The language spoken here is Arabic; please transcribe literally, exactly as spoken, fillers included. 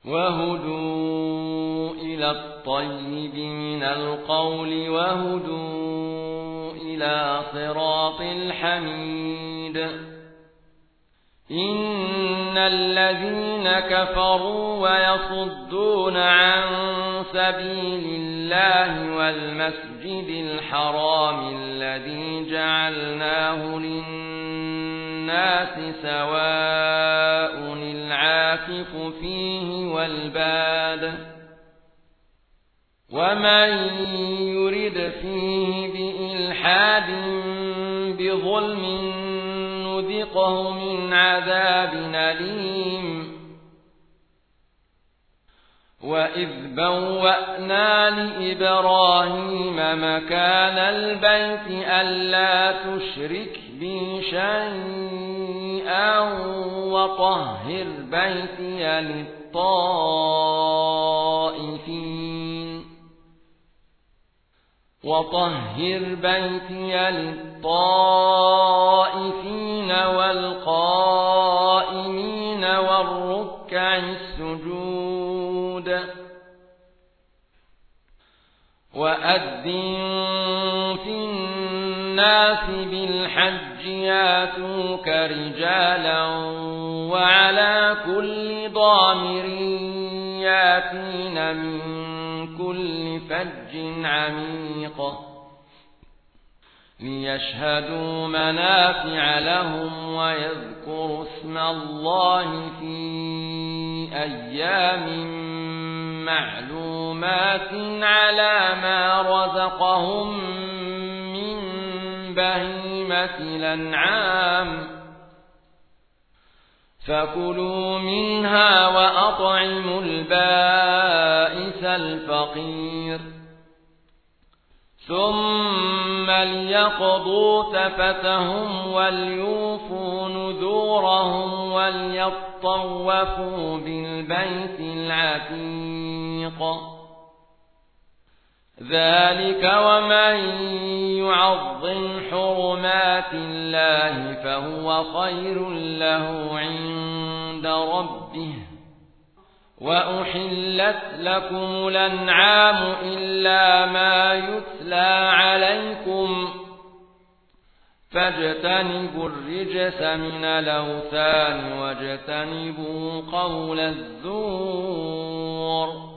وهدوا إلى الطيب من القول وهدوا إلى صراط الحميد إن الذين كفروا ويصدون عن سبيل الله والمسجد الحرام الذي جعلناه للناس سواء العاكف فيه والباد ومن يرد فيه بإلحاد بظلم نذقه من عذاب أليم وإذ بوأنا لإبراهيم مكان البيت ألا تشرك بي شيئا وطهر بيتي للطائفين وطهر بيتي للطائفين والقائمين والركع السجود وأذن في الناس بالحج ياتوك رجالا وعلى كل ضامر ياتين من كل فج عميق ليشهدوا منافع لهم ويذكروا اسم الله في أيام معلومات على ما رزقهم من بهيمة الأنعام فكلوا منها وأطعموا البائس الفقير ثم ليقضوا تفتهم وليوفوا نذورهم وليطوفوا بالبيت العتيق ذلك ومن يعظم حرمات الله فهو خير له عند ربه وأحلت لكم الأنعام إلا ما يتلى عليكم فاجتنبوا الرجس من الأوثان واجتنبوا قول الزور